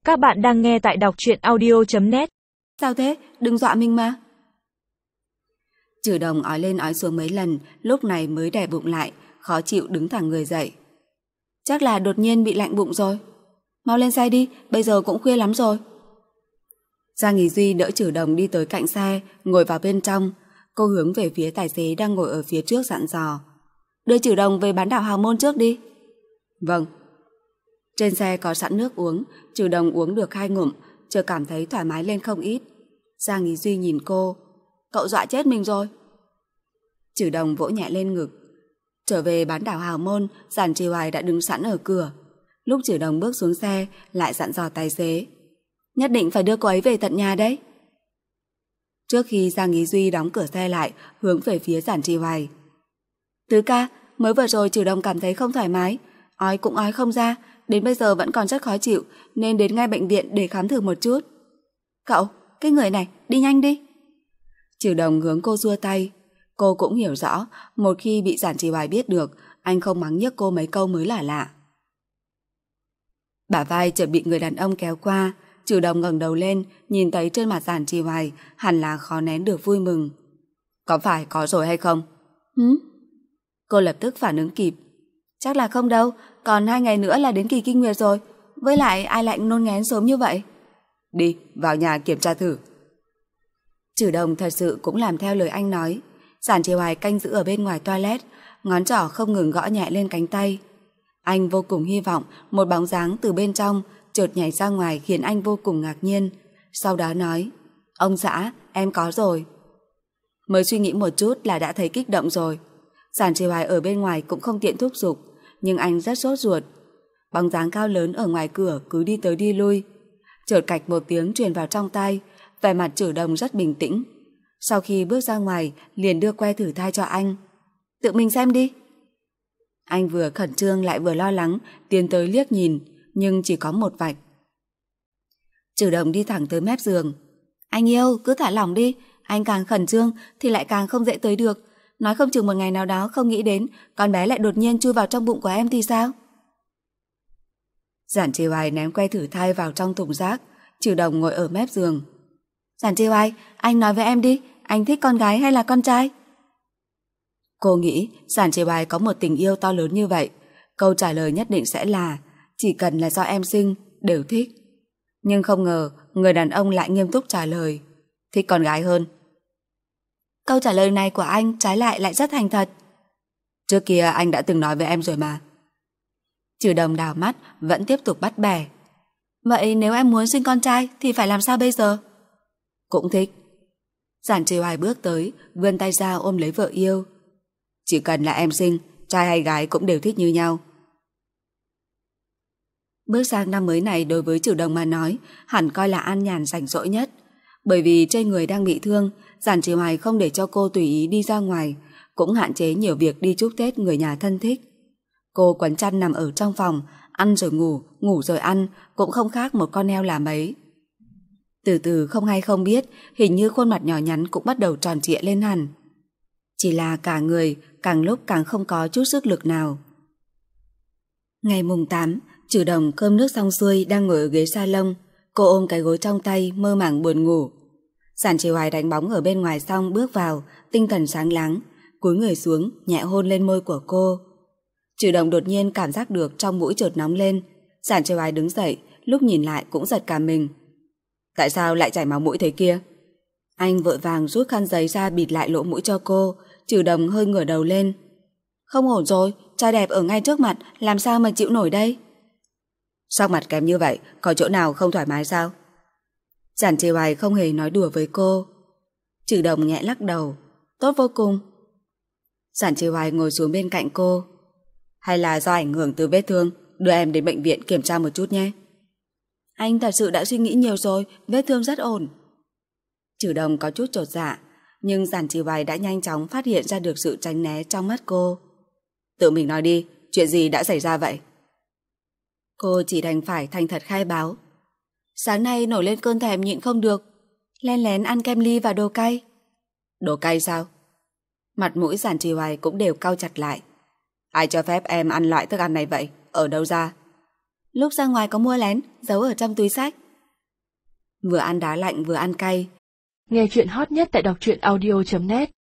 Các bạn đang nghe tại đọc truyện audio.net. Sao thế? Đừng dọa mình mà. Trừ Đồng ói lên ói xuống mấy lần, lúc này mới đè bụng lại, khó chịu đứng thẳng người dậy. Chắc là đột nhiên bị lạnh bụng rồi. Mau lên xe đi, bây giờ cũng khuya lắm rồi. Giang Ý Duy đỡ Trừ Đồng đi tới cạnh xe, ngồi vào bên trong. Cô hướng về phía tài xế đang ngồi ở phía trước dặn dò. Đưa Trừ Đồng về bán đảo Hào Môn trước đi. Vâng. Trên xe có sẵn nước uống, Trừ Đồng uống được 2 ngụm, chợt cảm thấy thoải mái lên không ít. Giang Ý Duy nhìn cô. Cậu dọa chết mình rồi. Trừ Đồng vỗ nhẹ lên ngực. Trở về bán đảo Hào Môn, Giản Trì Hoài đã đứng sẵn ở cửa. Lúc Trừ Đồng bước xuống xe, lại dặn dò tài xế. Nhất định phải đưa cô ấy về tận nhà đấy. Trước khi Giang Ý Duy đóng cửa xe lại, hướng về phía Giản Trì Hoài. Tứ ca, mới vừa rồi Trừ Đồng cảm thấy không thoải mái, ói cũng ói không ra, đến bây giờ vẫn còn rất khó chịu, nên đến ngay bệnh viện để khám thử một chút. Cậu, cái người này, đi nhanh đi. Trừ Đồng hướng cô xua tay. Cô cũng hiểu rõ, một khi bị Giản Trì Hoài biết được, anh không mắng nhức cô mấy câu mới là lạ. Bả vai chợt bị người đàn ông kéo qua. Trừ Đồng ngẩng đầu lên, nhìn thấy trên mặt Giản Trì Hoài hẳn là khó nén được vui mừng. Có phải có rồi hay không? Cô lập tức phản ứng kịp. Chắc là không đâu, còn 2 ngày nữa là đến kỳ kinh nguyệt rồi. Với lại ai lại nôn ngén sớm như vậy? Đi, vào nhà kiểm tra thử. Trừ Đồng thật sự cũng làm theo lời anh nói. Giản Trì Hoài canh giữ ở bên ngoài toilet, ngón trỏ không ngừng gõ nhẹ lên cánh tay. Anh vô cùng hy vọng một bóng dáng từ bên trong chợt nhảy ra ngoài khiến anh vô cùng ngạc nhiên. Sau đó nói, ông xã, em có rồi. Mới suy nghĩ một chút là đã thấy kích động rồi. Giản Trì Hoài ở bên ngoài cũng không tiện thúc giục, nhưng anh rất sốt ruột. Bóng dáng cao lớn ở ngoài cửa cứ đi tới đi lui. Chợt cạch một tiếng truyền vào trong tai, vẻ mặt Trừ Đồng rất bình tĩnh. Sau khi bước ra ngoài, liền đưa que thử thai cho anh. Tự mình xem đi. Anh vừa khẩn trương lại vừa lo lắng, tiến tới liếc nhìn, nhưng chỉ có một vạch. Trừ Đồng đi thẳng tới mép giường. Anh yêu, cứ thả lỏng đi, anh càng khẩn trương thì lại càng không dễ tới được. Nói không chừng một ngày nào đó không nghĩ đến con bé lại đột nhiên chui vào trong bụng của em thì sao? Giản Trì Hoài ném que thử thai vào trong thùng rác. Trừ Đồng ngồi ở mép giường. Giản Trì Hoài, anh nói với em đi, anh thích con gái hay là con trai? Cô nghĩ Giản Trì Hoài có một tình yêu to lớn như vậy, câu trả lời nhất định sẽ là chỉ cần là do em sinh, đều thích. Nhưng không ngờ người đàn ông lại nghiêm túc trả lời thích con gái hơn. Câu trả lời này của anh trái lại rất thành thật. Trước kia anh đã từng nói với em rồi mà. Trừ Đồng đảo mắt vẫn tiếp tục bắt bẻ. Vậy nếu em muốn sinh con trai thì phải làm sao bây giờ? Cũng thích. Giản Trì Hoài bước tới, vươn tay ra ôm lấy vợ yêu. Chỉ cần là em sinh, trai hay gái cũng đều thích như nhau. Bước sang năm mới này đối với Trừ Đồng mà nói, hẳn coi là an nhàn rảnh rỗi nhất. Bởi vì trên người đang bị thương, Giản Trì Hoài không để cho cô tùy ý đi ra ngoài, cũng hạn chế nhiều việc đi chúc Tết người nhà thân thích. Cô quấn chăn nằm ở trong phòng, ăn rồi ngủ, ngủ rồi ăn, cũng không khác một con heo là mấy. Từ từ không hay không biết, hình như khuôn mặt nhỏ nhắn cũng bắt đầu tròn trịa lên hẳn. Chỉ là cả người càng lúc càng không có chút sức lực nào. Ngày mùng 8, Trừ Đồng cơm nước xong xuôi đang ngồi ở ghế salon. Cô ôm cái gối trong tay mơ màng buồn ngủ. Giản Trì Hoài đánh bóng ở bên ngoài xong bước vào, tinh thần sáng láng, cúi người xuống nhẹ hôn lên môi của cô. Trừ Đồng đột nhiên cảm giác được trong mũi chợt nóng lên. Giản Trì Hoài đứng dậy, lúc nhìn lại cũng giật cả mình. Tại sao lại chảy máu mũi thế kia? Anh vội vàng rút khăn giấy ra bịt lại lỗ mũi cho cô. Trừ Đồng hơi ngửa đầu lên. Không ổn rồi, trai đẹp ở ngay trước mặt, làm sao mà chịu nổi đây? Sắc mặt kém như vậy, có chỗ nào không thoải mái sao? Giản Trì Hoài không hề nói đùa với cô. Trừ Đồng nhẹ lắc đầu. Tốt vô cùng. Giản Trì Hoài ngồi xuống bên cạnh cô. Hay là do ảnh hưởng từ vết thương, đưa em đến bệnh viện kiểm tra một chút nhé. Anh thật sự đã suy nghĩ nhiều rồi, vết thương rất ổn. Trừ Đồng có chút chột dạ, nhưng Giản Trì Hoài đã nhanh chóng phát hiện ra được sự tránh né trong mắt cô. Tự mình nói đi, chuyện gì đã xảy ra vậy? Cô chỉ đành phải thành thật khai báo. Sáng nay nổi lên cơn thèm nhịn không được, len lén ăn kem ly và đồ cay. Đồ cay sao? Mặt mũi Giản Trì Hoài cũng đều cau chặt lại. Ai cho phép em ăn loại thức ăn này vậy? Ở đâu ra? Lúc ra ngoài có mua lén, giấu ở trong túi xách. Vừa ăn đá lạnh vừa ăn cay. Nghe chuyện hot nhất tại đọc truyện audio.net